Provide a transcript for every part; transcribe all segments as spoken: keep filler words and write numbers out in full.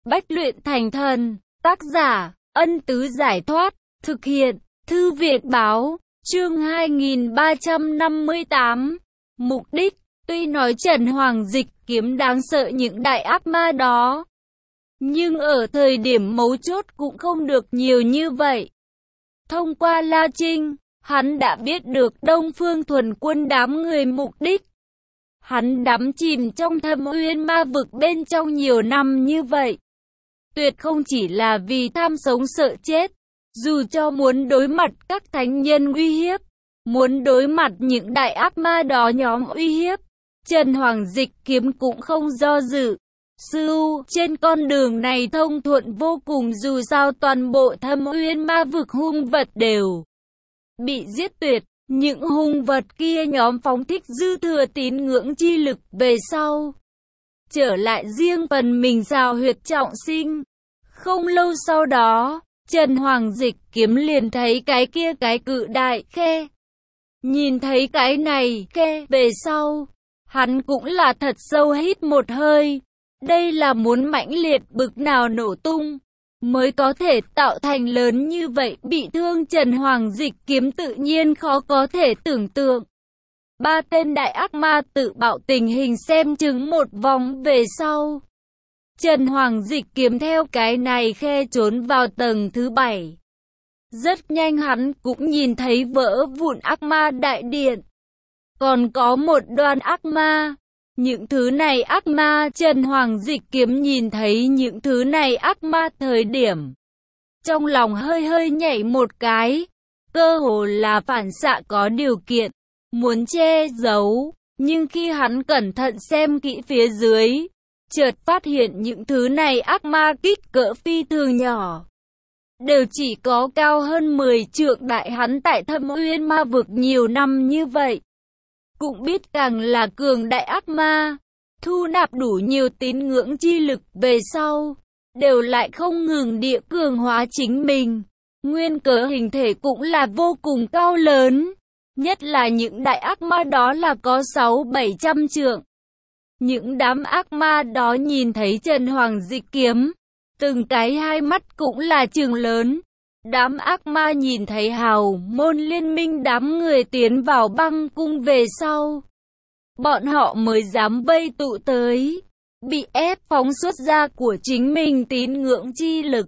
Bách luyện thành thần. Tác giả, Ân Tứ Giải Thoát. Thực hiện, Thư viện Báo. Chương hai nghìn ba trăm năm mươi tám. Mục đích. Tuy nói Trần Hoàng Dịch Kiếm đáng sợ những đại ác ma đó, nhưng ở thời điểm mấu chốt cũng không được nhiều như vậy. Thông qua La Trinh, hắn đã biết được Đông Phương Thuần Quân đám người mục đích. Hắn đắm chìm trong Thâm Uyên ma vực bên trong nhiều năm như vậy, tuyệt không chỉ là vì tham sống sợ chết. Dù cho muốn đối mặt các thánh nhân uy hiếp, muốn đối mặt những đại ác ma đó nhóm uy hiếp, Trần Hoàng Dịch Kiếm cũng không do dự. Sư trên con đường này thông thuận vô cùng, dù sao toàn bộ Thâm Uyên ma vực hung vật đều bị giết tuyệt. Những hung vật kia nhóm phóng thích dư thừa tín ngưỡng chi lực về sau, trở lại riêng phần mình rào huyệt trọng sinh. Không lâu sau đó, Trần Hoàng Dịch Kiếm liền thấy cái kia cái cự đại khe. Nhìn thấy cái này khe về sau, hắn cũng là thật sâu hít một hơi. Đây là muốn mãnh liệt bực nào nổ tung mới có thể tạo thành lớn như vậy bị thương. Trần Hoàng Dịch Kiếm tự nhiên khó có thể tưởng tượng. Ba tên đại ác ma tự bạo tình hình xem chứng một vòng về sau, Trần Hoàng Dịch Kiếm theo cái này khe trốn vào tầng thứ bảy. Rất nhanh hắn cũng nhìn thấy vỡ vụn ác ma đại điện, còn có một đoàn ác ma. Những thứ này ác ma, Trần Hoàng Dịch Kiếm nhìn thấy những thứ này ác ma thời điểm, trong lòng hơi hơi nhảy một cái, cơ hồ là phản xạ có điều kiện, muốn che giấu. Nhưng khi hắn cẩn thận xem kỹ phía dưới, chợt phát hiện những thứ này ác ma kích cỡ phi thường nhỏ, đều chỉ có cao hơn mười trượng đại. Hắn tại Thâm Uyên ma vực nhiều năm như vậy, cũng biết càng là cường đại ác ma, thu nạp đủ nhiều tín ngưỡng chi lực về sau, đều lại không ngừng địa cường hóa chính mình. Nguyên cớ hình thể cũng là vô cùng cao lớn, nhất là những đại ác ma đó là có sáu bảy trăm trượng. Những đám ác ma đó nhìn thấy Trần Hoàng Dịch Kiếm, từng cái hai mắt cũng là trừng lớn. Đám ác ma nhìn thấy Hào Môn Liên Minh đám người tiến vào băng cung về sau, bọn họ mới dám vây tụ tới, bị ép phóng xuất ra của chính mình tín ngưỡng chi lực.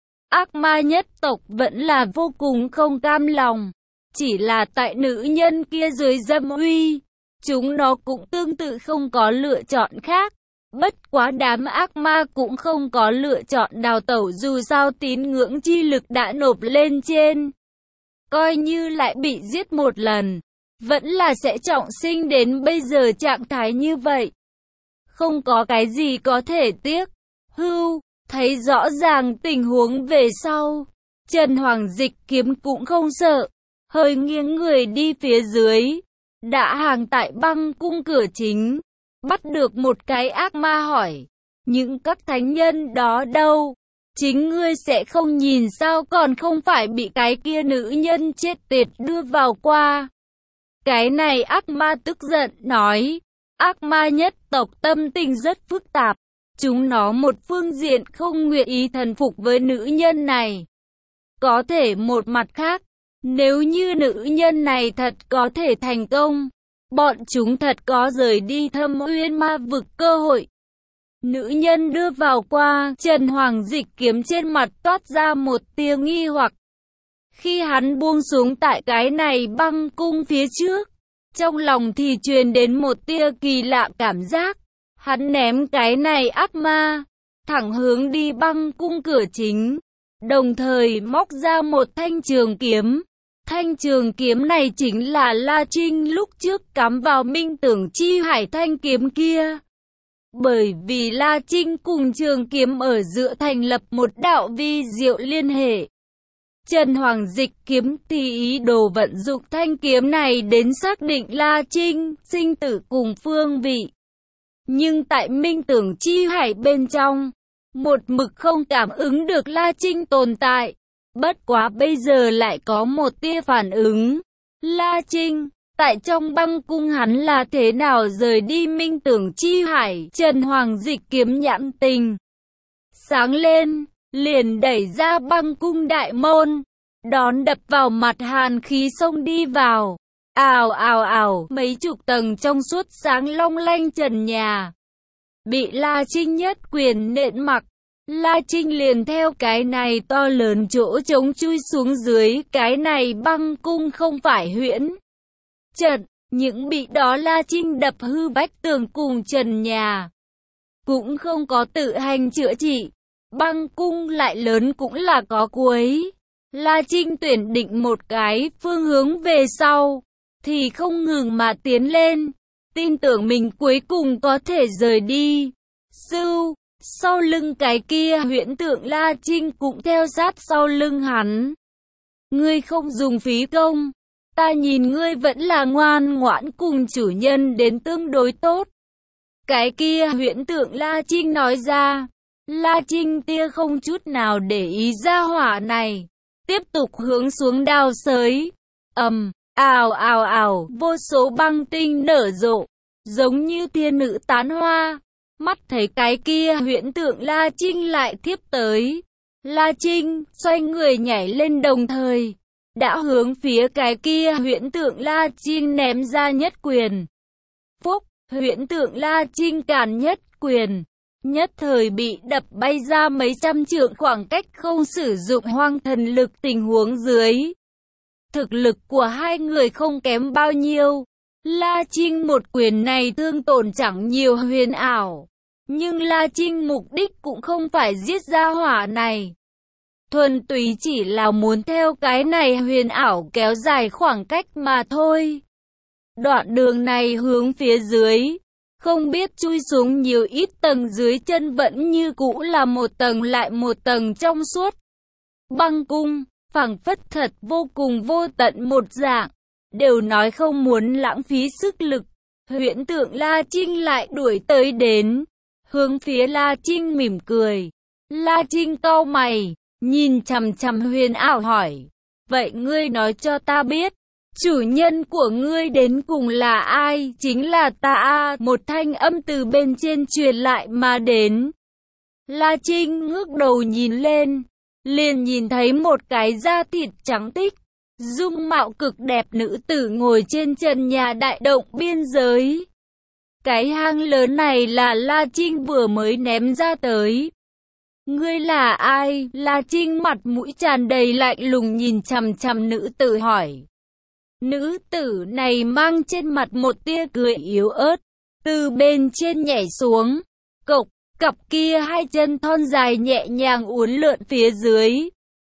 Ác ma nhất tộc vẫn là vô cùng không cam lòng, chỉ là tại nữ nhân kia dưới dâm uy, chúng nó cũng tương tự không có lựa chọn khác. Bất quá đám ác ma cũng không có lựa chọn đào tẩu, dù sao tín ngưỡng chi lực đã nộp lên trên. Coi như lại bị giết một lần, vẫn là sẽ trọng sinh đến bây giờ trạng thái như vậy. Không có cái gì có thể tiếc. Hưu, thấy rõ ràng tình huống về sau, Trần Hoàng Dịch Kiếm cũng không sợ, hơi nghiêng người đi phía dưới, đã hàng tại băng cung cửa chính. Bắt được một cái ác ma hỏi, những các thánh nhân đó đâu? Chính ngươi sẽ không nhìn sao, còn không phải bị cái kia nữ nhân chết tiệt đưa vào qua. Cái này ác ma tức giận nói, ác ma nhất tộc tâm tình rất phức tạp. Chúng nó một phương diện không nguyện ý thần phục với nữ nhân này. Có thể một mặt khác, nếu như nữ nhân này thật có thể thành công, bọn chúng thật có rời đi Thâm Uyên ma vực cơ hội. Nữ nhân đưa vào qua, Trần Hoàng Dịch Kiếm trên mặt toát ra một tia nghi hoặc. Khi hắn buông xuống tại cái này băng cung phía trước, trong lòng thì truyền đến một tia kỳ lạ cảm giác. Hắn ném cái này ác ma, thẳng hướng đi băng cung cửa chính, đồng thời móc ra một thanh trường kiếm. Thanh trường kiếm này chính là La Trinh lúc trước cắm vào Minh Tưởng Chi Hải thanh kiếm kia. Bởi vì La Trinh cùng trường kiếm ở giữa thành lập một đạo vi diệu liên hệ, Trần Hoàng Dịch Kiếm thì ý đồ vận dụng thanh kiếm này đến xác định La Trinh sinh tử cùng phương vị. Nhưng tại Minh Tưởng Chi Hải bên trong, một mực không cảm ứng được La Trinh tồn tại. Bất quá bây giờ lại có một tia phản ứng. La Trinh, tại trong băng cung hắn là thế nào rời đi Minh Tưởng Chi Hải? Trần Hoàng Dịch Kiếm nhãn tình sáng lên, liền đẩy ra băng cung đại môn, đón đập vào mặt hàn khí xông đi vào. Ào ào ào, mấy chục tầng trong suốt sáng long lanh trần nhà bị La Trinh nhất quyền nện mặc. La Trinh liền theo cái này to lớn chỗ trống chui xuống dưới. Cái này băng cung không phải huyễn trận, những bị đó La Trinh đập hư vách tường cùng trần nhà, cũng không có tự hành chữa trị. Băng cung lại lớn cũng là có cuối. La Trinh tuyển định một cái phương hướng về sau, thì không ngừng mà tiến lên, tin tưởng mình cuối cùng có thể rời đi. Sưu, sau lưng cái kia huyễn tượng La Trinh cũng theo sát sau lưng hắn. Ngươi không dùng phí công, ta nhìn ngươi vẫn là ngoan ngoãn cùng chủ nhân đến tương đối tốt. Cái kia huyễn tượng La Trinh nói ra. La Trinh tia không chút nào để ý ra hỏa này, tiếp tục hướng xuống đào xới. Ầm, um, ào ào ào, vô số băng tinh nở rộ, giống như thiên nữ tán hoa. Mắt thấy cái kia huyễn tượng La Trinh lại tiếp tới. La Trinh xoay người nhảy lên đồng thời, đã hướng phía cái kia huyễn tượng La Trinh ném ra nhất quyền. Phúc, huyễn tượng La Trinh cản nhất quyền, nhất thời bị đập bay ra mấy trăm trượng khoảng cách, không sử dụng hoang thần lực tình huống dưới. Thực lực của hai người không kém bao nhiêu. La Trinh một quyền này thương tổn chẳng nhiều huyền ảo, nhưng La Trinh mục đích cũng không phải giết ra hỏa này, thuần túy chỉ là muốn theo cái này huyền ảo kéo dài khoảng cách mà thôi. Đoạn đường này hướng phía dưới, không biết chui xuống nhiều ít tầng, dưới chân vẫn như cũ là một tầng lại một tầng trong suốt băng cung, phảng phất thật vô cùng vô tận một dạng. Đều nói không muốn lãng phí sức lực, huyễn tượng La Trinh lại đuổi tới đến, hướng phía La Trinh mỉm cười. La Trinh cau mày, nhìn chằm chằm huyền ảo hỏi, vậy ngươi nói cho ta biết, chủ nhân của ngươi đến cùng là ai? Chính là ta a. Một thanh âm từ bên trên truyền lại mà đến. La Trinh ngước đầu nhìn lên, liền nhìn thấy một cái da thịt trắng tích, dung mạo cực đẹp nữ tử ngồi trên trần nhà đại động biên giới. Cái hang lớn này là La Trinh vừa mới ném ra tới. Ngươi là ai? La Trinh mặt mũi tràn đầy lạnh lùng nhìn chằm chằm nữ tử hỏi. Nữ tử này mang trên mặt một tia cười yếu ớt, từ bên trên nhảy xuống, cộc, cặp kia hai chân thon dài nhẹ nhàng uốn lượn phía dưới,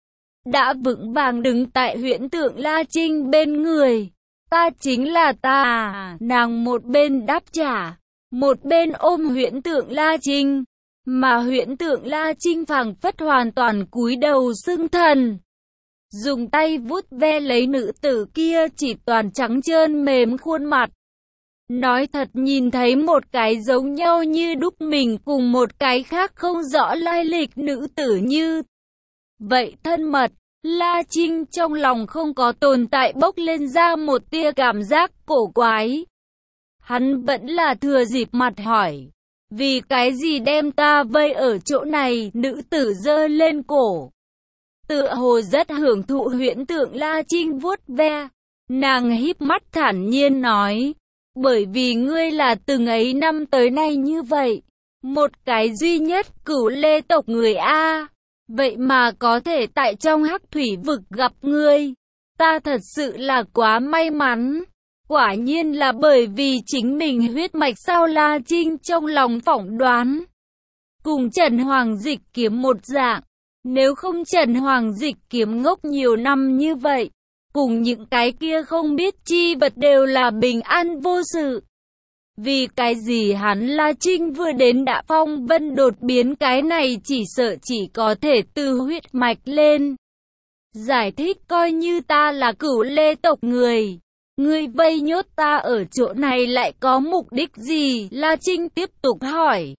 đã vững vàng đứng tại huyễn tượng La Trinh bên người. Ta chính là ta. Nàng một bên đáp trả, một bên ôm huyễn tượng La Trinh, mà huyễn tượng La Trinh phảng phất hoàn toàn cúi đầu xưng thần, dùng tay vuốt ve lấy nữ tử kia chỉ toàn trắng trơn mềm khuôn mặt. Nói thật, nhìn thấy một cái giống nhau như đúc mình cùng một cái khác không rõ lai lịch nữ tử như vậy thân mật, La Trinh trong lòng không có tồn tại bốc lên ra một tia cảm giác cổ quái. Hắn vẫn là thừa dịp mặt hỏi, vì cái gì đem ta vây ở chỗ này? Nữ tử giơ lên cổ, tựa hồ rất hưởng thụ huyễn tượng La Trinh vuốt ve. Nàng híp mắt thản nhiên nói, bởi vì ngươi là từng ấy năm tới nay như vậy, một cái duy nhất cửu lê tộc người a. Vậy mà có thể tại trong hắc thủy vực gặp ngươi, ta thật sự là quá may mắn. Quả nhiên là bởi vì chính mình huyết mạch sao? La Trinh trong lòng phỏng đoán, cùng Trần Hoàng Dịch Kiếm một dạng. Nếu không Trần Hoàng Dịch Kiếm ngốc nhiều năm như vậy, cùng những cái kia không biết chi vật đều là bình an vô sự. Vì cái gì hắn La Trinh vừa đến đã phong vân đột biến? Cái này chỉ sợ chỉ có thể từ huyết mạch lên giải thích. Coi như ta là cửu lê tộc người, ngươi vây nhốt ta ở chỗ này lại có mục đích gì? La Trinh tiếp tục hỏi.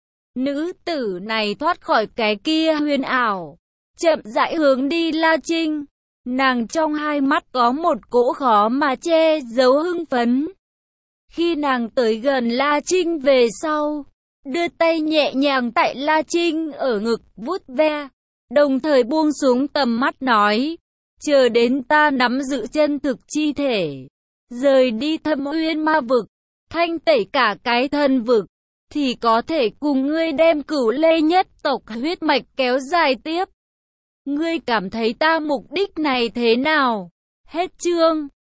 Nữ tử này thoát khỏi cái kia huyền ảo, chậm rãi hướng đi La Trinh. Nàng trong hai mắt có một cỗ khó mà che giấu hưng phấn. Khi nàng tới gần La Trinh về sau, đưa tay nhẹ nhàng tại La Trinh ở ngực vuốt ve, đồng thời buông xuống tầm mắt nói, chờ đến ta nắm giữ chân thực chi thể, rời đi Thâm Uyên ma vực, thanh tẩy cả cái thân vực, thì có thể cùng ngươi đem Cửu Lê nhất tộc huyết mạch kéo dài tiếp. Ngươi cảm thấy ta mục đích này thế nào? Hết chương.